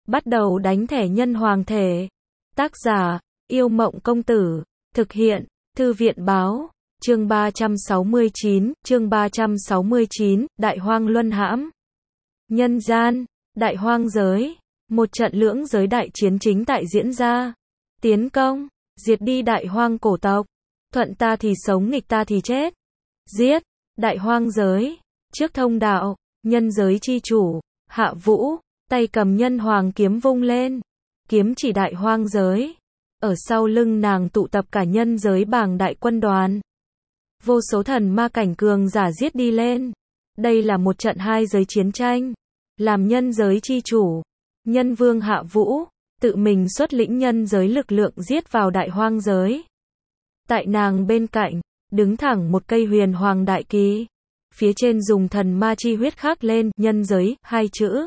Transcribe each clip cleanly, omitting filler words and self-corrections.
bắt đầu đánh thẻ nhân hoàng thể. Tác giả, Yêu Mộng Công Tử. Thực hiện, Thư viện Báo. Chương 369, Đại Hoang Luân Hãm. Nhân gian, Đại Hoang giới. Một trận lưỡng giới đại chiến chính tại diễn ra. Tiến công, diệt đi Đại Hoang cổ tộc. Thuận ta thì sống, nghịch ta thì chết. Giết, Đại Hoang giới. Trước thông đạo, nhân giới chi chủ, Hạ Vũ, tay cầm nhân hoàng kiếm vung lên. Kiếm chỉ Đại Hoang giới. Ở sau lưng nàng tụ tập cả nhân giới bảng đại quân đoàn. Vô số thần ma cảnh cường giả giết đi lên. Đây là một trận hai giới chiến tranh. Làm nhân giới chi chủ, nhân vương Hạ Vũ, tự mình xuất lĩnh nhân giới lực lượng giết vào Đại Hoang giới. Tại nàng bên cạnh, đứng thẳng một cây huyền hoàng đại kỳ. Phía trên dùng thần ma chi huyết khắc lên, nhân giới, hai chữ.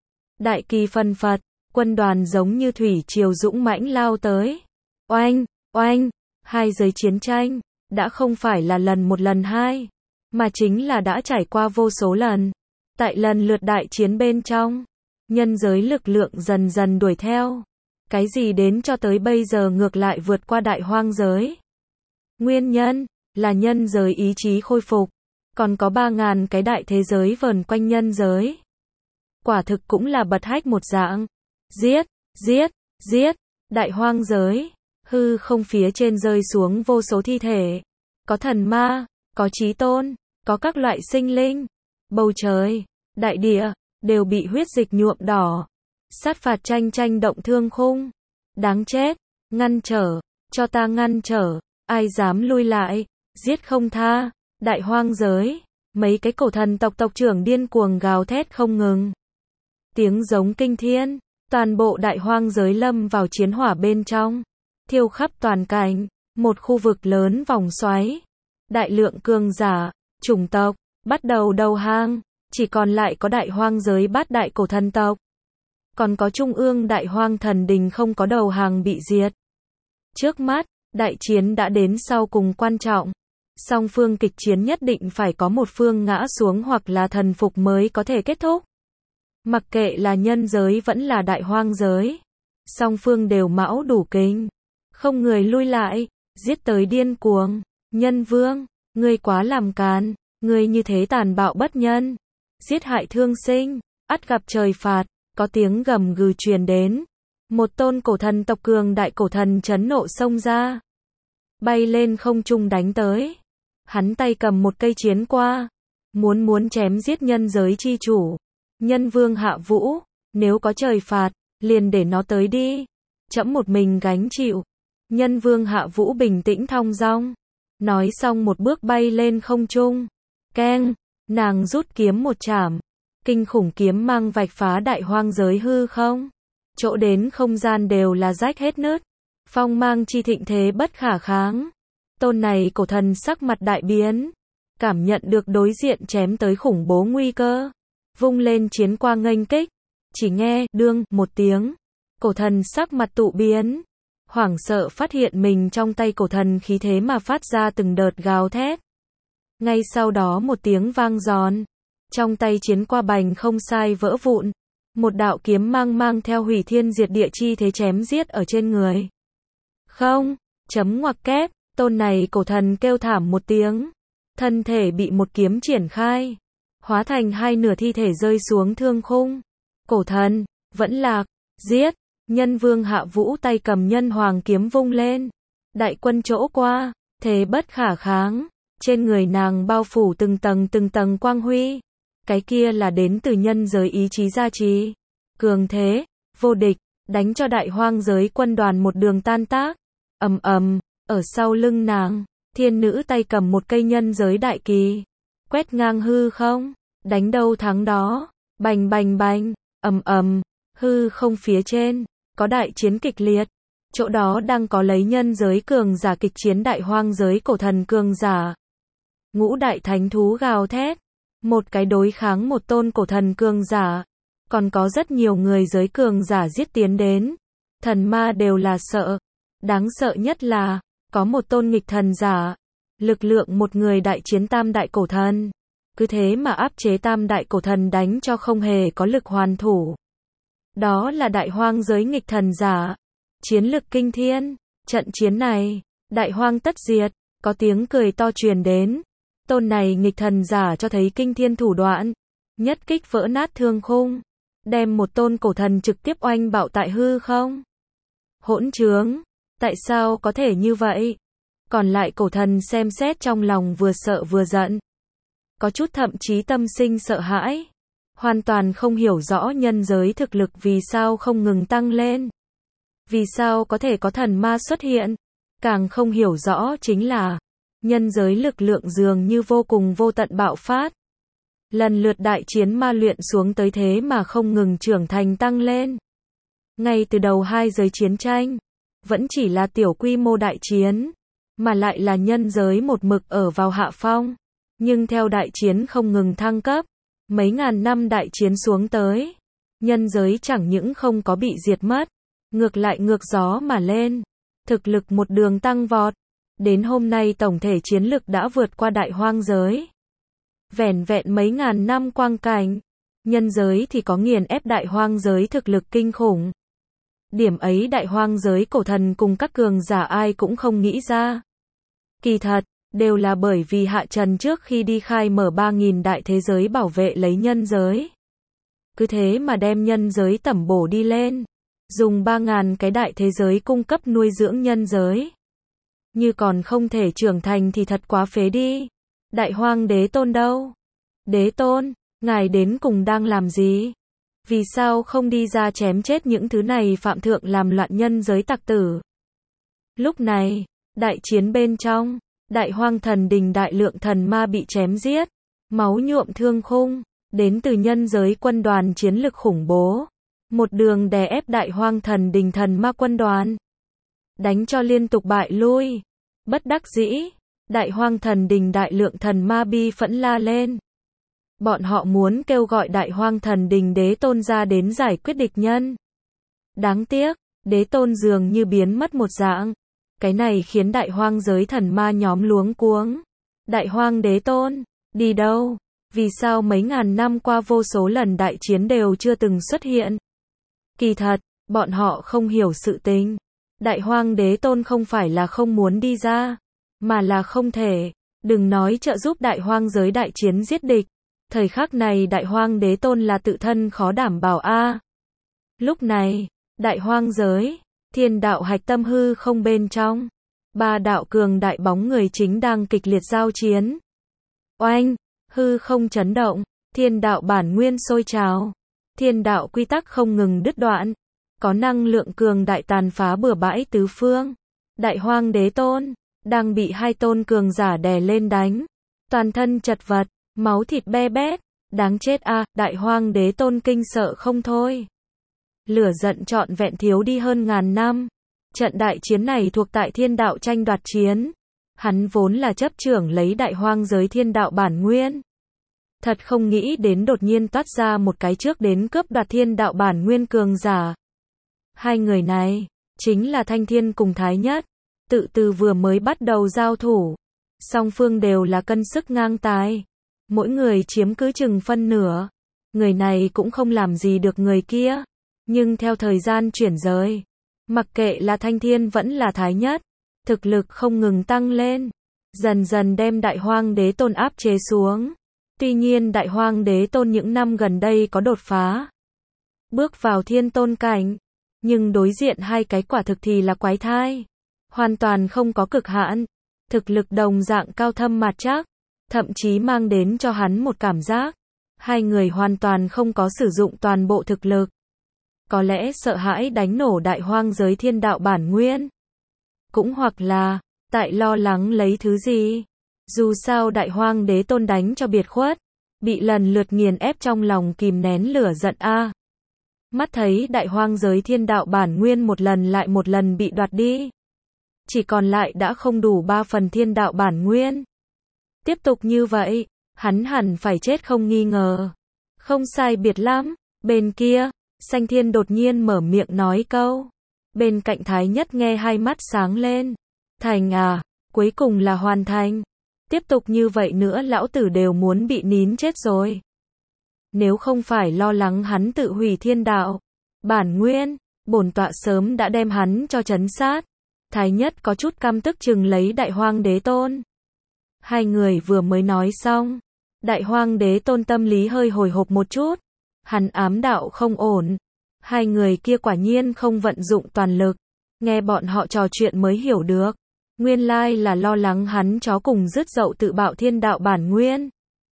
Đại kỳ phân phật, quân đoàn giống như thủy triều dũng mãnh lao tới. Oanh, oanh, hai giới chiến tranh, đã không phải là lần một lần hai, mà chính là đã trải qua vô số lần. Tại lần lượt đại chiến bên trong, nhân giới lực lượng dần dần đuổi theo. Cái gì đến cho tới bây giờ ngược lại vượt qua Đại Hoang giới? Nguyên nhân là nhân giới ý chí khôi phục, còn có 3.000 cái đại thế giới vờn quanh nhân giới. Quả thực cũng là bật hách một dạng. Giết, giết, giết, Đại Hoang giới. Hư không phía trên rơi xuống vô số thi thể. Có thần ma, có chí tôn, có các loại sinh linh. Bầu trời, đại địa, đều bị huyết dịch nhuộm đỏ. Sát phạt tranh tranh động thương khung. Đáng chết, ngăn trở, cho ta ngăn trở, ai dám lui lại, giết không tha. Đại Hoang giới, mấy cái cổ thần tộc tộc trưởng điên cuồng gào thét không ngừng. Tiếng giống kinh thiên, toàn bộ Đại Hoang giới lâm vào chiến hỏa bên trong. Thiêu khắp toàn cảnh, một khu vực lớn vòng xoáy. Đại lượng cường giả, chủng tộc, bắt đầu đầu hàng, chỉ còn lại có Đại Hoang giới bát đại cổ thần tộc. Còn có Trung ương Đại Hoang thần đình không có đầu hàng bị diệt. Trước mắt, đại chiến đã đến sau cùng quan trọng. Song phương kịch chiến nhất định phải có một phương ngã xuống hoặc là thần phục mới có thể kết thúc. Mặc kệ là nhân giới vẫn là Đại Hoang giới, song phương đều mão đủ kính. Không người lui lại, giết tới điên cuồng. Nhân vương, ngươi quá làm càn, ngươi như thế tàn bạo bất nhân. Giết hại thương sinh, ắt gặp trời phạt. Có tiếng gầm gừ truyền đến. Một tôn cổ thần tộc cường đại cổ thần chấn nộ xông ra. Bay lên không trung đánh tới. Hắn tay cầm một cây chiến qua. Muốn chém giết nhân giới chi chủ. Nhân vương Hạ Vũ, nếu có trời phạt, liền để nó tới đi. Trẫm một mình gánh chịu. Nhân vương Hạ Vũ bình tĩnh thong dong. Nói xong một bước bay lên không trung. Keng, nàng rút kiếm một chảm. Kinh khủng kiếm mang vạch phá Đại Hoang giới hư không. Chỗ đến không gian đều là rách hết nứt. Phong mang chi thịnh thế bất khả kháng. Tôn này cổ thần sắc mặt đại biến. Cảm nhận được đối diện chém tới khủng bố nguy cơ. Vung lên chiến qua nghênh kích. Chỉ nghe, đương, một tiếng. Cổ thần sắc mặt tụ biến. Hoảng sợ phát hiện mình trong tay cổ thần khí thế mà phát ra từng đợt gào thét. Ngay sau đó một tiếng vang giòn. Trong tay chiến qua bành không sai vỡ vụn. Một đạo kiếm mang theo hủy thiên diệt địa chi thế chém giết ở trên người. Không, chấm ngoặc kép, tôn này cổ thần kêu thảm một tiếng. Thân thể bị một kiếm triển khai. Hóa thành hai nửa thi thể rơi xuống thương khung. Cổ thần, vẫn lạc, giết. Nhân vương Hạ Vũ tay cầm nhân hoàng kiếm vung lên. Đại quân chỗ qua, thế bất khả kháng. Trên người nàng bao phủ từng tầng quang huy. Cái kia là đến từ nhân giới ý chí gia trì. Cường thế, vô địch, đánh cho Đại Hoang giới quân đoàn một đường tan tác. Ầm ầm, ở sau lưng nàng, thiên nữ tay cầm một cây nhân giới đại kỳ. Quét ngang hư không, đánh đâu thắng đó. Bành bành bành, ầm ầm, hư không phía trên, có đại chiến kịch liệt. Chỗ đó đang có lấy nhân giới cường giả kịch chiến Đại Hoang giới cổ thần cường giả. Ngũ đại thánh thú gào thét. Một cái đối kháng một tôn cổ thần cường giả. Còn có rất nhiều người giới cường giả giết tiến đến. Thần ma đều là sợ. Đáng sợ nhất là, có một tôn nghịch thần giả. Lực lượng một người đại chiến tam đại cổ thần. Cứ thế mà áp chế tam đại cổ thần đánh cho không hề có lực hoàn thủ. Đó là đại hoang giới nghịch thần giả. Chiến lực kinh thiên. Trận chiến này, đại hoang tất diệt. Có tiếng cười to truyền đến. Tôn này nghịch thần giả cho thấy kinh thiên thủ đoạn. Nhất kích vỡ nát thương khung. Đem một tôn cổ thần trực tiếp oanh bạo tại hư không. Hỗn trướng. Tại sao có thể như vậy? Còn lại cổ thần xem xét trong lòng vừa sợ vừa giận. Có chút thậm chí tâm sinh sợ hãi. Hoàn toàn không hiểu rõ nhân giới thực lực vì sao không ngừng tăng lên. Vì sao có thể có thần ma xuất hiện. Càng không hiểu rõ chính là nhân giới lực lượng dường như vô cùng vô tận bạo phát. Lần lượt đại chiến ma luyện xuống tới thế mà không ngừng trưởng thành tăng lên. Ngay từ đầu hai giới chiến tranh, vẫn chỉ là tiểu quy mô đại chiến, mà lại là nhân giới một mực ở vào hạ phong. Nhưng theo đại chiến không ngừng thăng cấp, mấy ngàn năm đại chiến xuống tới, nhân giới chẳng những không có bị diệt mất, ngược lại ngược gió mà lên, thực lực một đường tăng vọt. Đến hôm nay tổng thể chiến lực đã vượt qua đại hoang giới. Vẻn vẹn mấy ngàn năm quang cảnh, nhân giới thì có nghiền ép đại hoang giới thực lực kinh khủng. Điểm ấy đại hoang giới cổ thần cùng các cường giả ai cũng không nghĩ ra. Kỳ thật, đều là bởi vì hạ trần trước khi đi khai mở 3.000 đại thế giới bảo vệ lấy nhân giới. Cứ thế mà đem nhân giới tẩm bổ đi lên. Dùng 3.000 cái đại thế giới cung cấp nuôi dưỡng nhân giới. Như còn không thể trưởng thành thì thật quá phế đi. Đại hoang đế tôn đâu? Đế tôn, ngài đến cùng đang làm gì? Vì sao không đi ra chém chết những thứ này phạm thượng làm loạn nhân giới tặc tử? Lúc này, đại chiến bên trong, đại hoang thần đình đại lượng thần ma bị chém giết, máu nhuộm thương khung, đến từ nhân giới quân đoàn chiến lực khủng bố. Một đường đè ép đại hoang thần đình thần ma quân đoàn. Đánh cho liên tục bại lui. Bất đắc dĩ, đại hoang thần đình đại lượng thần ma bi phẫn la lên. Bọn họ muốn kêu gọi đại hoang thần đình đế tôn ra đến giải quyết địch nhân. Đáng tiếc, đế tôn dường như biến mất một dạng. Cái này khiến đại hoang giới thần ma nhóm luống cuống. Đại hoang đế tôn, đi đâu? Vì sao mấy ngàn năm qua vô số lần đại chiến đều chưa từng xuất hiện? Kỳ thật, bọn họ không hiểu sự tình. Đại hoang đế tôn không phải là không muốn đi ra, mà là không thể. Đừng nói trợ giúp đại hoang giới đại chiến giết địch. Thời khắc này đại hoang đế tôn là tự thân khó đảm bảo a. Lúc này, đại hoang giới, thiên đạo hạch tâm hư không bên trong. Ba đạo cường đại bóng người chính đang kịch liệt giao chiến. Oanh, hư không chấn động, thiên đạo bản nguyên sôi trào. Thiên đạo quy tắc không ngừng đứt đoạn. Có năng lượng cường đại tàn phá bừa bãi tứ phương. Đại hoang đế tôn, đang bị hai tôn cường giả đè lên đánh. Toàn thân chật vật, máu thịt be bét. Đáng chết a, đại hoang đế tôn kinh sợ không thôi. Lửa giận trọn vẹn thiếu đi hơn ngàn năm. Trận đại chiến này thuộc tại thiên đạo tranh đoạt chiến. Hắn vốn là chấp trưởng lấy đại hoang giới thiên đạo bản nguyên. Thật không nghĩ đến đột nhiên toát ra một cái trước đến cướp đoạt thiên đạo bản nguyên cường giả. Hai người này, chính là Thanh Thiên cùng Thái Nhất. Tự từ vừa mới bắt đầu giao thủ. Song phương đều là cân sức ngang tài. Mỗi người chiếm cứ chừng phân nửa. Người này cũng không làm gì được người kia. Nhưng theo thời gian chuyển rời, mặc kệ là Thanh Thiên vẫn là Thái Nhất, thực lực không ngừng tăng lên. Dần dần đem đại hoang đế tôn áp chế xuống. Tuy nhiên đại hoang đế tôn những năm gần đây có đột phá. Bước vào thiên tôn cảnh. Nhưng đối diện hai cái quả thực thì là quái thai. Hoàn toàn không có cực hạn. Thực lực đồng dạng cao thâm mạt chắc. Thậm chí mang đến cho hắn một cảm giác. Hai người hoàn toàn không có sử dụng toàn bộ thực lực. Có lẽ sợ hãi đánh nổ đại hoang giới thiên đạo bản nguyên. Cũng hoặc là, tại lo lắng lấy thứ gì. Dù sao đại hoang đế tôn đánh cho biệt khuất. Bị lần lượt nghiền ép trong lòng kìm nén lửa giận a. Mắt thấy đại hoang giới thiên đạo bản nguyên một lần lại một lần bị đoạt đi. Chỉ còn lại đã không đủ 3 phần thiên đạo bản nguyên. Tiếp tục như vậy, hắn hẳn phải chết không nghi ngờ. Không sai biệt lắm, bên kia, Sanh Thiên đột nhiên mở miệng nói câu. Bên cạnh Thái Nhất nghe hai mắt sáng lên. Thành à, cuối cùng là hoàn thành. Tiếp tục như vậy nữa lão tử đều muốn bị nín chết rồi. Nếu không phải lo lắng hắn tự hủy thiên đạo, bản nguyên, bổn tọa sớm đã đem hắn cho trấn sát. Thái nhất có chút căm tức chừng lấy Đại Hoang Đế Tôn. Hai người vừa mới nói xong, Đại Hoang Đế Tôn tâm lý hơi hồi hộp một chút. Hắn ám đạo không ổn. Hai người kia quả nhiên không vận dụng toàn lực. Nghe bọn họ trò chuyện mới hiểu được. Nguyên lai là lo lắng hắn chó cùng rứt dậu tự bạo thiên đạo bản nguyên.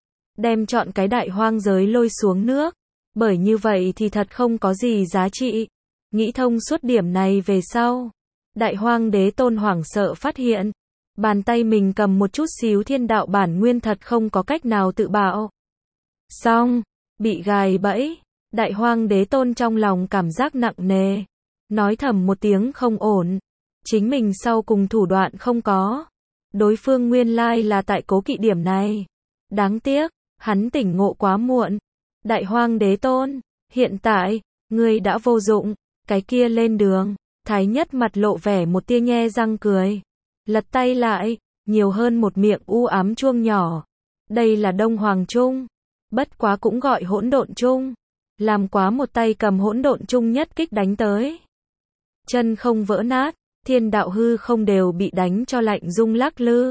Đem chọn cái đại hoang giới lôi xuống nước. Bởi như vậy thì thật không có gì giá trị. Nghĩ thông suốt điểm này về sau. Đại Hoang Đế Tôn hoảng sợ phát hiện. Bàn tay mình cầm một chút xíu thiên đạo bản nguyên thật không có cách nào tự bạo. Xong, bị gài bẫy. Đại Hoang Đế Tôn trong lòng cảm giác nặng nề. Nói thầm một tiếng không ổn. Chính mình sau cùng thủ đoạn không có. Đối phương nguyên lai là tại cố kỵ điểm này. Đáng tiếc, hắn tỉnh ngộ quá muộn. Đại Hoang Đế Tôn, hiện tại, ngươi đã vô dụng. Cái kia lên đường. Thái nhất mặt lộ vẻ một tia nhe răng cười. Lật tay lại, nhiều hơn một miệng u ám chuông nhỏ. Đây là Đông Hoàng Trung. Bất quá cũng gọi hỗn độn trung. Làm quá một tay cầm hỗn độn trung nhất kích đánh tới. Chân không vỡ nát, thiên đạo hư không đều bị đánh cho lạnh rung lắc lư.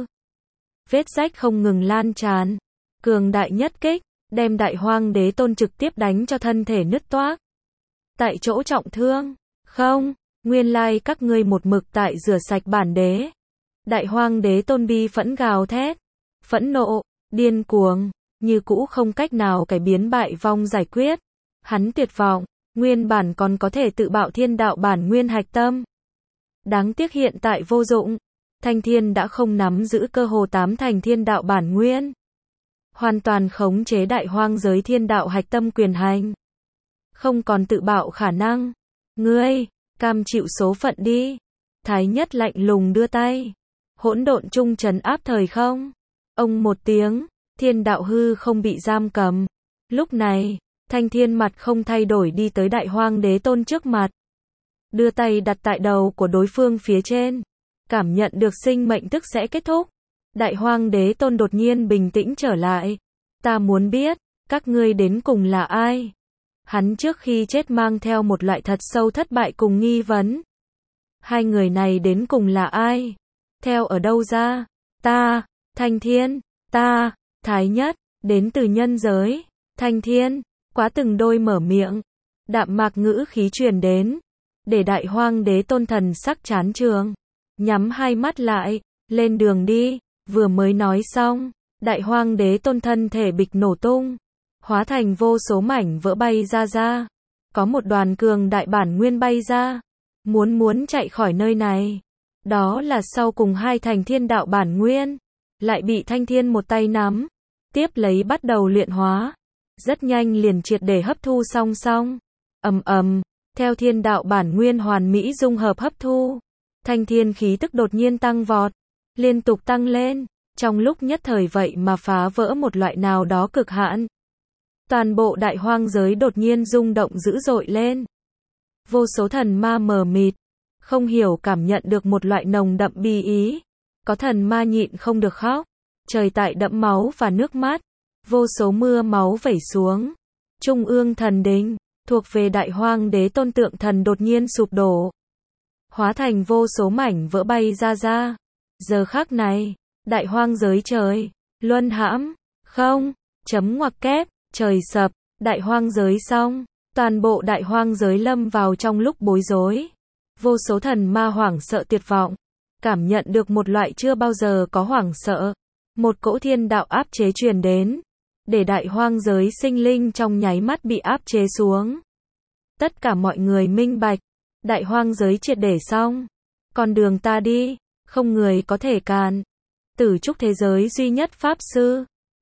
Vết rách không ngừng lan tràn. Cường đại nhất kích, đem Đại Hoang Đế Tôn trực tiếp đánh cho thân thể nứt toác. Tại chỗ trọng thương. Không, nguyên lai các ngươi một mực tại rửa sạch bản đế. Đại Hoang Đế Tôn bi phẫn gào thét. Phẫn nộ, điên cuồng, như cũ không cách nào cải biến bại vong giải quyết. Hắn tuyệt vọng, nguyên bản còn có thể tự bạo thiên đạo bản nguyên hạch tâm. Đáng tiếc hiện tại vô dụng. Thanh Thiên đã không nắm giữ cơ hồ 80% thiên đạo bản nguyên. Hoàn toàn khống chế Đại Hoang giới thiên đạo hạch tâm quyền hành. Không còn tự bạo khả năng. Ngươi, cam chịu số phận đi. Thái nhất lạnh lùng đưa tay. Hỗn độn trung trấn áp thời không. Ông một tiếng, thiên đạo hư không bị giam cầm. Lúc này, Thanh Thiên mặt không thay đổi đi tới Đại Hoang Đế Tôn trước mặt. Đưa tay đặt tại đầu của đối phương phía trên. Cảm nhận được sinh mệnh tức sẽ kết thúc. Đại Hoang Đế Tôn đột nhiên bình tĩnh trở lại. Ta muốn biết, các ngươi đến cùng là ai? Hắn trước khi chết mang theo một loại thật sâu thất bại cùng nghi vấn. Hai người này đến cùng là ai? Theo ở đâu ra? Ta, Thanh Thiên, ta, Thái Nhất, đến từ nhân giới. Thanh Thiên, quá từng đôi mở miệng. Đạm mạc ngữ khí truyền đến. Để Đại Hoang Đế Tôn thần sắc chán trường. Nhắm hai mắt lại, lên đường đi. Vừa mới nói xong, Đại Hoang Đế Tôn thân thể bịch nổ tung. Hóa thành vô số mảnh vỡ bay ra. Có một đoàn cường đại bản nguyên bay ra. Muốn chạy khỏi nơi này. Đó là sau cùng 2% thiên đạo bản nguyên. Lại bị Thanh Thiên một tay nắm. Tiếp lấy bắt đầu luyện hóa. Rất nhanh liền triệt để hấp thu song. Theo thiên đạo bản nguyên hoàn mỹ dung hợp hấp thu. Thanh Thiên khí tức đột nhiên tăng vọt. Liên tục tăng lên. Trong lúc nhất thời vậy mà phá vỡ một loại nào đó cực hạn. Toàn bộ Đại Hoang giới đột nhiên rung động dữ dội lên. Vô số thần ma mờ mịt. Không hiểu cảm nhận được một loại nồng đậm bi ý. Có thần ma nhịn không được khóc. Trời tại đẫm máu và nước mắt. Vô số mưa máu vẩy xuống. Trung ương thần đình, thuộc về Đại Hoang Đế Tôn tượng thần đột nhiên sụp đổ. Hóa thành vô số mảnh vỡ bay ra. Giờ khắc này, Đại Hoang giới trời, luân hãm, không, chấm ngoặc kép, trời sập, Đại Hoang giới xong, toàn bộ Đại Hoang giới lâm vào trong lúc bối rối. Vô số thần ma hoảng sợ tuyệt vọng, cảm nhận được một loại chưa bao giờ có hoảng sợ. Một cỗ thiên đạo áp chế truyền đến, để Đại Hoang giới sinh linh trong nháy mắt bị áp chế xuống. Tất cả mọi người minh bạch, Đại Hoang giới triệt để xong. Con đường ta đi, không người có thể cản. Tử trúc thế giới duy nhất pháp sư,